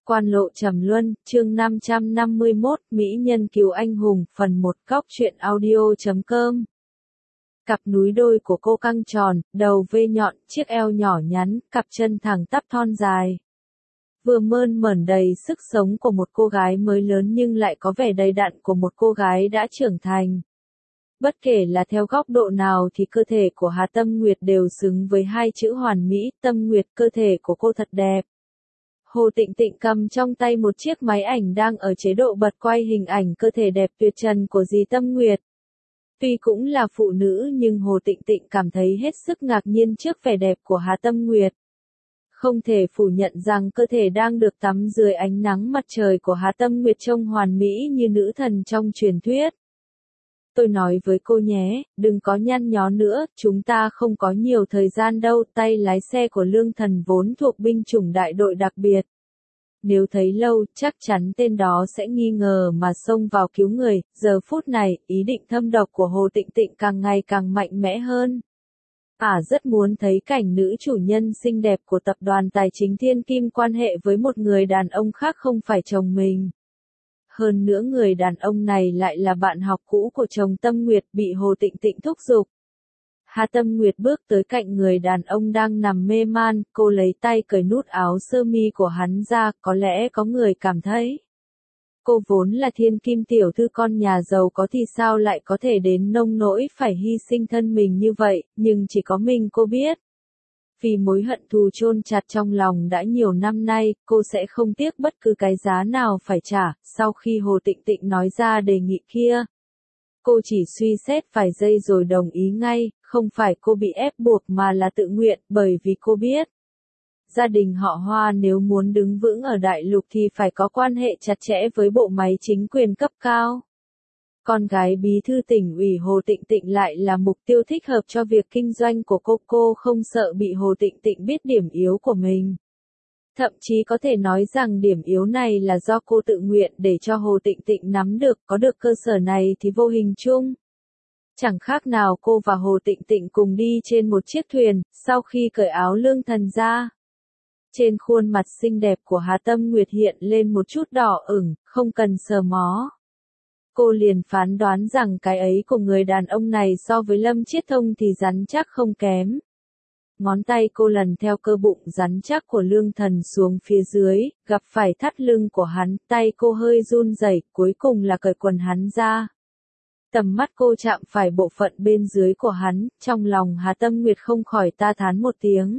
Quan lộ trầm luân, chương 551, Mỹ nhân cứu anh hùng, phần 1, góc truyện audio.com. Cặp núi đôi của cô căng tròn, đầu V nhọn, chiếc eo nhỏ nhắn, cặp chân thẳng tắp thon dài. Vừa mơn mởn đầy sức sống của một cô gái mới lớn nhưng lại có vẻ đầy đặn của một cô gái đã trưởng thành. Bất kể là theo góc độ nào thì cơ thể của Hà Tâm Nguyệt đều xứng với hai chữ hoàn mỹ. Tâm Nguyệt, cơ thể của cô thật đẹp. Hồ Tịnh Tịnh cầm trong tay một chiếc máy ảnh đang ở chế độ bật quay hình ảnh cơ thể đẹp tuyệt trần của dì Tâm Nguyệt. Tuy cũng là phụ nữ nhưng Hồ Tịnh Tịnh cảm thấy hết sức ngạc nhiên trước vẻ đẹp của Hà Tâm Nguyệt. Không thể phủ nhận rằng cơ thể đang được tắm dưới ánh nắng mặt trời của Hà Tâm Nguyệt trông hoàn mỹ như nữ thần trong truyền thuyết. Tôi nói với cô nhé, đừng có nhăn nhó nữa, chúng ta không có nhiều thời gian đâu. Tay lái xe của Lương Thần vốn thuộc binh chủng đại đội đặc biệt. Nếu thấy lâu, chắc chắn tên đó sẽ nghi ngờ mà xông vào cứu người. Giờ phút này, ý định thâm độc của Hồ Tịnh Tịnh càng ngày càng mạnh mẽ hơn. Rất muốn thấy cảnh nữ chủ nhân xinh đẹp của tập đoàn tài chính Thiên Kim quan hệ với một người đàn ông khác không phải chồng mình. Hơn nữa người đàn ông này lại là bạn học cũ của chồng Tâm Nguyệt, bị Hồ Tịnh Tịnh thúc giục. Hà Tâm Nguyệt bước tới cạnh người đàn ông đang nằm mê man, cô lấy tay cởi nút áo sơ mi của hắn ra. Có lẽ có người cảm thấy cô vốn là thiên kim tiểu thư con nhà giàu có thì sao lại có thể đến nông nỗi phải hy sinh thân mình như vậy, nhưng chỉ có mình cô biết. Vì mối hận thù chôn chặt trong lòng đã nhiều năm nay, cô sẽ không tiếc bất cứ cái giá nào phải trả. Sau khi Hồ Tịnh Tịnh nói ra đề nghị kia, cô chỉ suy xét vài giây rồi đồng ý ngay. Không phải cô bị ép buộc mà là tự nguyện, bởi vì cô biết gia đình họ Hoa nếu muốn đứng vững ở đại lục thì phải có quan hệ chặt chẽ với bộ máy chính quyền cấp cao. Con gái bí thư tỉnh ủy Hồ Tịnh Tịnh lại là mục tiêu thích hợp cho việc kinh doanh của cô không sợ bị Hồ Tịnh Tịnh biết điểm yếu của mình. Thậm chí có thể nói rằng điểm yếu này là do cô tự nguyện để cho Hồ Tịnh Tịnh nắm được. Có được cơ sở này thì vô hình chung chẳng khác nào cô và Hồ Tịnh Tịnh cùng đi trên một chiếc thuyền. Sau khi cởi áo Lương Thần ra, trên khuôn mặt xinh đẹp của Hà Tâm Nguyệt hiện lên một chút đỏ ửng, không cần sờ mó. Cô liền phán đoán rằng cái ấy của người đàn ông này so với Lâm Chiết Thông thì rắn chắc không kém. Ngón tay cô lần theo cơ bụng rắn chắc của Lương Thần xuống phía dưới, gặp phải thắt lưng của hắn, tay cô hơi run rẩy, cuối cùng là cởi quần hắn ra. Tầm mắt cô chạm phải bộ phận bên dưới của hắn, trong lòng Hà Tâm Nguyệt không khỏi ta thán một tiếng.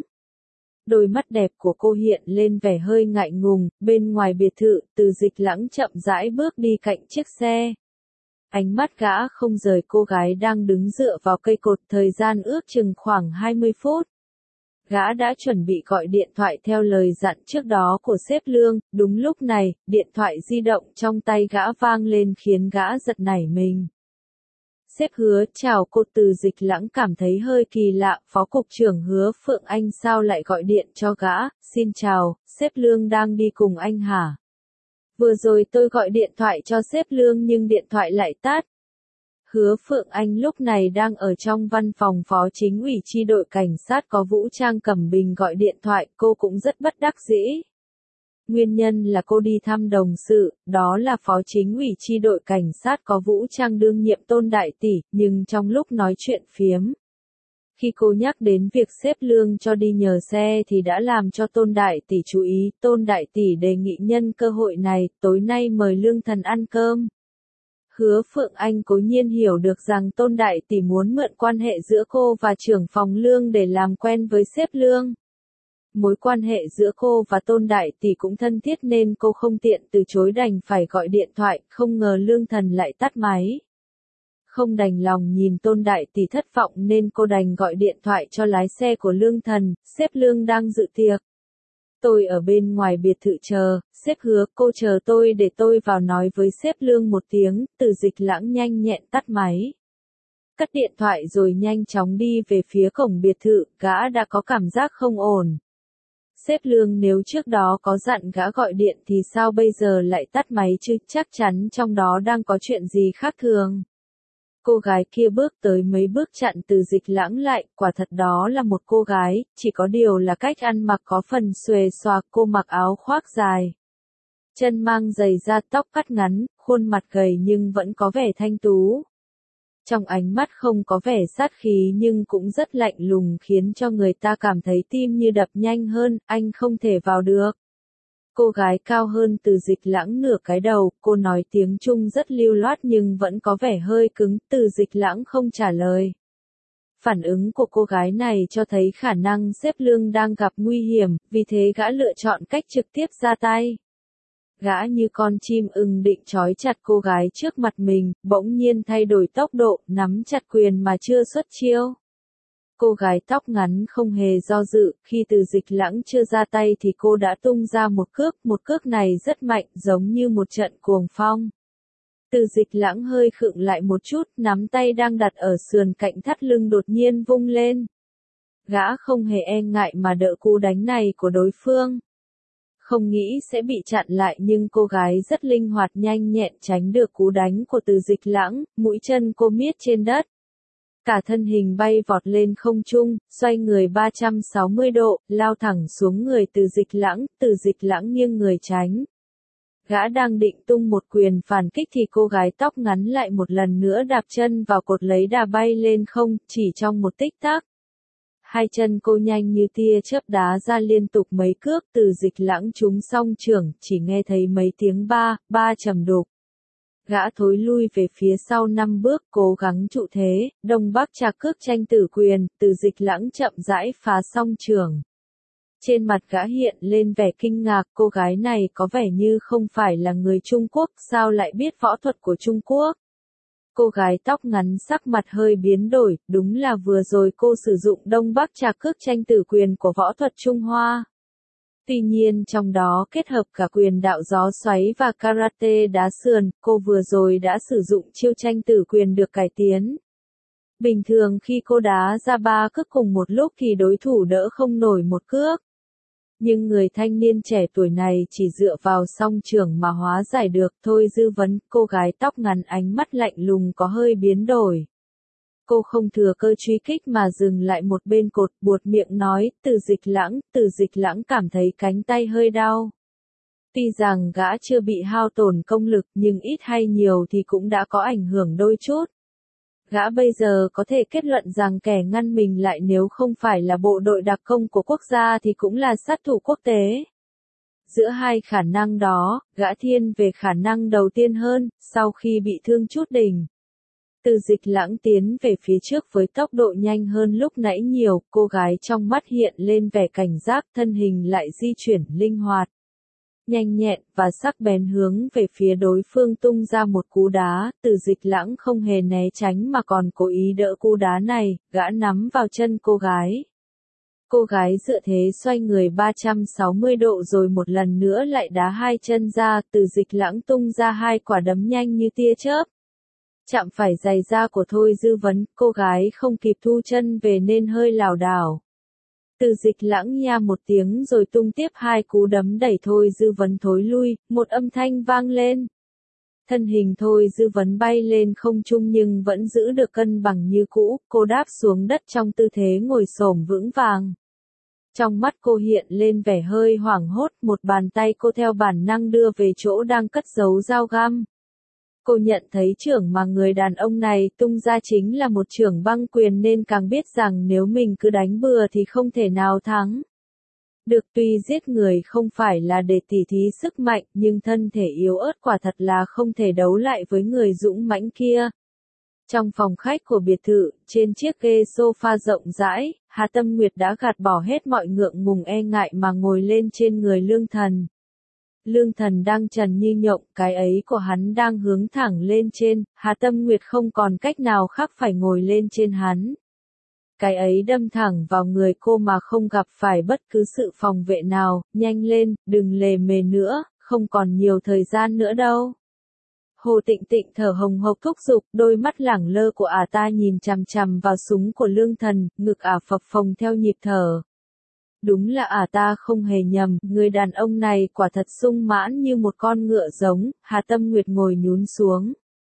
Đôi mắt đẹp của cô hiện lên vẻ hơi ngại ngùng. Bên ngoài biệt thự, Từ Dịch Lãng chậm rãi bước đi cạnh chiếc xe. Ánh mắt gã không rời cô gái đang đứng dựa vào cây cột. Thời gian ước chừng khoảng 20 phút. Gã đã chuẩn bị gọi điện thoại theo lời dặn trước đó của sếp Lương. Đúng lúc này, điện thoại di động trong tay gã vang lên khiến gã giật nảy mình. Sếp Hứa, chào cô. Từ Dịch Lãng cảm thấy hơi kỳ lạ, Phó Cục trưởng Hứa Phượng Anh sao lại gọi điện cho gã. Xin chào, sếp Lương đang đi cùng anh hả? Vừa rồi tôi gọi điện thoại cho sếp Lương nhưng điện thoại lại tắt. Hứa Phượng Anh lúc này đang ở trong văn phòng phó chính ủy chi đội cảnh sát có vũ trang cầm bình gọi điện thoại, cô cũng rất bất đắc dĩ. Nguyên nhân là cô đi thăm đồng sự, đó là phó chính ủy chi đội cảnh sát có vũ trang đương nhiệm Tôn Đại Tỷ, nhưng trong lúc nói chuyện phiếm, khi cô nhắc đến việc sếp Lương cho đi nhờ xe thì đã làm cho Tôn Đại Tỷ chú ý. Tôn Đại Tỷ đề nghị nhân cơ hội này, tối nay mời Lương Thần ăn cơm. Hứa Phượng Anh cố nhiên hiểu được rằng Tôn Đại Tỷ muốn mượn quan hệ giữa cô và trưởng phòng Lương để làm quen với sếp Lương. Mối quan hệ giữa cô và Tôn Đại Tỷ cũng thân thiết nên cô không tiện từ chối đành phải gọi điện thoại, không ngờ Lương Thần lại tắt máy. Không đành lòng nhìn Tôn Đại Tỷ thất vọng nên cô đành gọi điện thoại cho lái xe của Lương Thần, sếp Lương đang dự tiệc. Tôi ở bên ngoài biệt thự chờ, sếp Hứa, cô chờ tôi để tôi vào nói với sếp Lương một tiếng. Từ Dịch Lãng nhanh nhẹn tắt máy. Cất điện thoại rồi nhanh chóng đi về phía cổng biệt thự, gã đã có cảm giác không ổn. Sếp Lương nếu trước đó có dặn gã gọi điện thì sao bây giờ lại tắt máy chứ, chắc chắn trong đó đang có chuyện gì khác thường. Cô gái kia bước tới mấy bước chặn Từ Dịch Lãng lại, quả thật đó là một cô gái, chỉ có điều là cách ăn mặc có phần xuề xòa. Cô mặc áo khoác dài, Chân mang giày da, tóc cắt ngắn, khuôn mặt gầy nhưng vẫn có vẻ thanh tú. Trong ánh mắt không có vẻ sát khí nhưng cũng rất lạnh lùng khiến cho người ta cảm thấy tim như đập nhanh hơn, anh không thể vào được. Cô gái cao hơn Từ Dịch Lãng nửa cái đầu, cô nói tiếng Trung rất lưu loát nhưng vẫn có vẻ hơi cứng, Từ Dịch Lãng không trả lời. Phản ứng của cô gái này cho thấy khả năng xếp lương đang gặp nguy hiểm, vì thế gã lựa chọn cách trực tiếp ra tay. Gã như con chim ưng định trói chặt cô gái trước mặt mình, bỗng nhiên thay đổi tốc độ, nắm chặt quyền mà chưa xuất chiêu. Cô gái tóc ngắn không hề do dự, khi Từ Dịch Lãng chưa ra tay thì cô đã tung ra một cước này rất mạnh, giống như một trận cuồng phong. Từ Dịch Lãng hơi khựng lại một chút, nắm tay đang đặt ở sườn cạnh thắt lưng đột nhiên vung lên. Gã không hề e ngại mà đỡ cú đánh này của đối phương. Không nghĩ sẽ bị chặn lại nhưng cô gái rất linh hoạt nhanh nhẹn tránh được cú đánh của Từ Dịch Lãng, mũi chân cô miết trên đất. Cả thân hình bay vọt lên không trung, xoay người 360 độ, lao thẳng xuống người Từ Dịch Lãng, Từ Dịch Lãng nghiêng người tránh. Gã đang định tung một quyền phản kích thì cô gái tóc ngắn lại một lần nữa đạp chân vào cột lấy đà bay lên không, chỉ trong một tích tắc. Hai chân cô nhanh như tia chớp đá ra liên tục mấy cước, Từ Dịch Lãng trúng song chưởng, chỉ nghe thấy mấy tiếng ba trầm đục. Gã thối lui về phía sau 5 bước, cố gắng trụ thế, Đông Bắc trà cước tranh tử quyền, Từ Dịch Lãng chậm rãi phá song chưởng. Trên mặt gã hiện lên vẻ kinh ngạc, cô gái này có vẻ như không phải là người Trung Quốc, sao lại biết võ thuật của Trung Quốc? Cô gái tóc ngắn sắc mặt hơi biến đổi, đúng là vừa rồi cô sử dụng Đông Bắc trà cước tranh tử quyền của võ thuật Trung Hoa. Tuy nhiên trong đó kết hợp cả quyền đạo gió xoáy và karate đá sườn, cô vừa rồi đã sử dụng chiêu tranh tử quyền được cải tiến. Bình thường khi cô đá ra 3 cước cùng một lúc thì đối thủ đỡ không nổi một cước. Nhưng người thanh niên trẻ tuổi này chỉ dựa vào song chưởng mà hóa giải được. Thôi Dư Vấn, cô gái tóc ngắn ánh mắt lạnh lùng có hơi biến đổi. Cô không thừa cơ truy kích mà dừng lại một bên cột, buột miệng nói, Từ Dịch Lãng cảm thấy cánh tay hơi đau. Tuy rằng gã chưa bị hao tổn công lực nhưng ít hay nhiều thì cũng đã có ảnh hưởng đôi chút. Gã bây giờ có thể kết luận rằng kẻ ngăn mình lại nếu không phải là bộ đội đặc công của quốc gia thì cũng là sát thủ quốc tế. Giữa hai khả năng đó, gã thiên về khả năng đầu tiên hơn, sau khi bị thương chút đỉnh. Từ Dịch Lãng tiến về phía trước với tốc độ nhanh hơn lúc nãy nhiều, cô gái trong mắt hiện lên vẻ cảnh giác, thân hình lại di chuyển linh hoạt. Nhanh nhẹn và sắc bén hướng về phía đối phương tung ra một cú đá, Từ Dịch Lãng không hề né tránh mà còn cố ý đỡ cú đá này, gã nắm vào chân cô gái. Cô gái dựa thế xoay người 360 độ rồi một lần nữa lại đá hai chân ra, Từ Dịch Lãng tung ra hai quả đấm nhanh như tia chớp. Chạm phải giày da của Thôi Dư Vấn, cô gái không kịp thu chân về nên hơi lảo đảo. Từ Dịch Lãng nha một tiếng rồi tung tiếp hai cú đấm đẩy Thôi Dư Vấn thối lui, một âm thanh vang lên. Thân hình Thôi Dư Vấn bay lên không trung nhưng vẫn giữ được cân bằng như cũ, cô đáp xuống đất trong tư thế ngồi xổm vững vàng. Trong mắt cô hiện lên vẻ hơi hoảng hốt, một bàn tay cô theo bản năng đưa về chỗ đang cất giấu dao găm. Cô nhận thấy chưởng mà người đàn ông này tung ra chính là một chưởng băng quyền nên càng biết rằng nếu mình cứ đánh bừa thì không thể nào thắng. Được, tuy giết người không phải là để tỉ thí sức mạnh nhưng thân thể yếu ớt quả thật là không thể đấu lại với người dũng mãnh kia. Trong phòng khách của biệt thự, trên chiếc ghế sofa rộng rãi, Hà Tâm Nguyệt đã gạt bỏ hết mọi ngượng ngùng e ngại mà ngồi lên trên người Lương Thần. Lương Thần đang trần như nhộng, cái ấy của hắn đang hướng thẳng lên trên, Hà Tâm Nguyệt không còn cách nào khác phải ngồi lên trên hắn. Cái ấy đâm thẳng vào người cô mà không gặp phải bất cứ sự phòng vệ nào, nhanh lên, đừng lề mề nữa, không còn nhiều thời gian nữa đâu. Hồ Tịnh Tịnh thở hồng hộc thúc giục, đôi mắt lẳng lơ của ả ta nhìn chằm chằm vào súng của Lương Thần, ngực ả phập phồng theo nhịp thở. Đúng là ả ta không hề nhầm, người đàn ông này quả thật sung mãn như một con ngựa giống, Hà Tâm Nguyệt ngồi nhún xuống.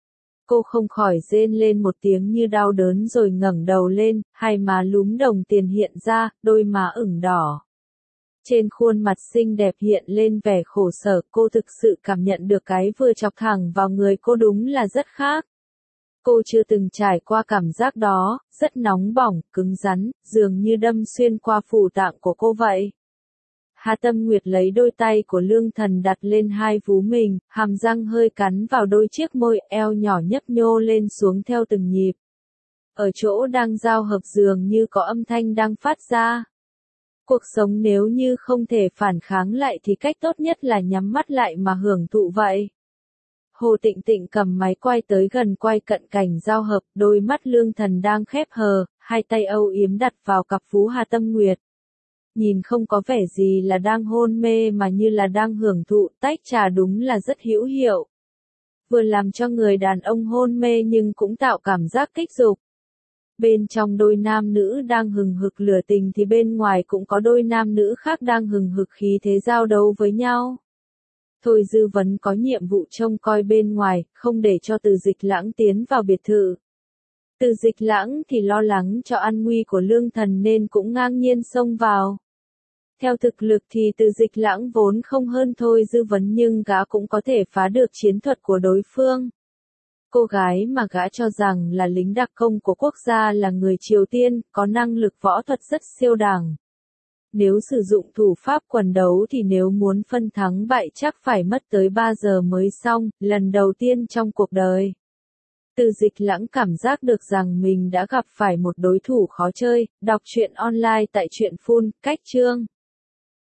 Cô không khỏi rên lên một tiếng như đau đớn rồi ngẩng đầu lên, hai má lúm đồng tiền hiện ra, đôi má ửng đỏ. Trên khuôn mặt xinh đẹp hiện lên vẻ khổ sở, cô thực sự cảm nhận được cái vừa chọc thẳng vào người cô đúng là rất khác. Cô chưa từng trải qua cảm giác đó, rất nóng bỏng, cứng rắn, dường như đâm xuyên qua phủ tạng của cô vậy. Hà Tâm Nguyệt lấy đôi tay của Lương Thần đặt lên hai vú mình, hàm răng hơi cắn vào đôi chiếc môi, eo nhỏ nhấp nhô lên xuống theo từng nhịp. Ở chỗ đang giao hợp dường như có âm thanh đang phát ra. Cuộc sống nếu như không thể phản kháng lại thì cách tốt nhất là nhắm mắt lại mà hưởng thụ vậy. Hồ Tịnh Tịnh cầm máy quay tới gần quay cận cảnh giao hợp, đôi mắt Lương Thần đang khép hờ, hai tay âu yếm đặt vào cặp vú Hà Tâm Nguyệt. Nhìn không có vẻ gì là đang hôn mê mà như là đang hưởng thụ, tách trà đúng là rất hữu hiệu. Vừa làm cho người đàn ông hôn mê nhưng cũng tạo cảm giác kích dục. Bên trong đôi nam nữ đang hừng hực lửa tình thì bên ngoài cũng có đôi nam nữ khác đang hừng hực khí thế giao đấu với nhau. Thôi Dư Vấn có nhiệm vụ trông coi bên ngoài, không để cho Từ Dịch Lãng tiến vào biệt thự. Từ Dịch Lãng thì lo lắng cho an nguy của Lương Thần nên cũng ngang nhiên xông vào. Theo thực lực thì Từ Dịch Lãng vốn không hơn Thôi Dư Vấn nhưng gã cũng có thể phá được chiến thuật của đối phương. Cô gái mà gã cho rằng là lính đặc công của quốc gia là người Triều Tiên, có năng lực võ thuật rất siêu đẳng. Nếu sử dụng thủ pháp quần đấu thì nếu muốn phân thắng bại chắc phải mất tới 3 giờ mới xong, lần đầu tiên trong cuộc đời. Từ Dịch Lãng cảm giác được rằng mình đã gặp phải một đối thủ khó chơi, đọc truyện online tại truyện Phun, cách chương.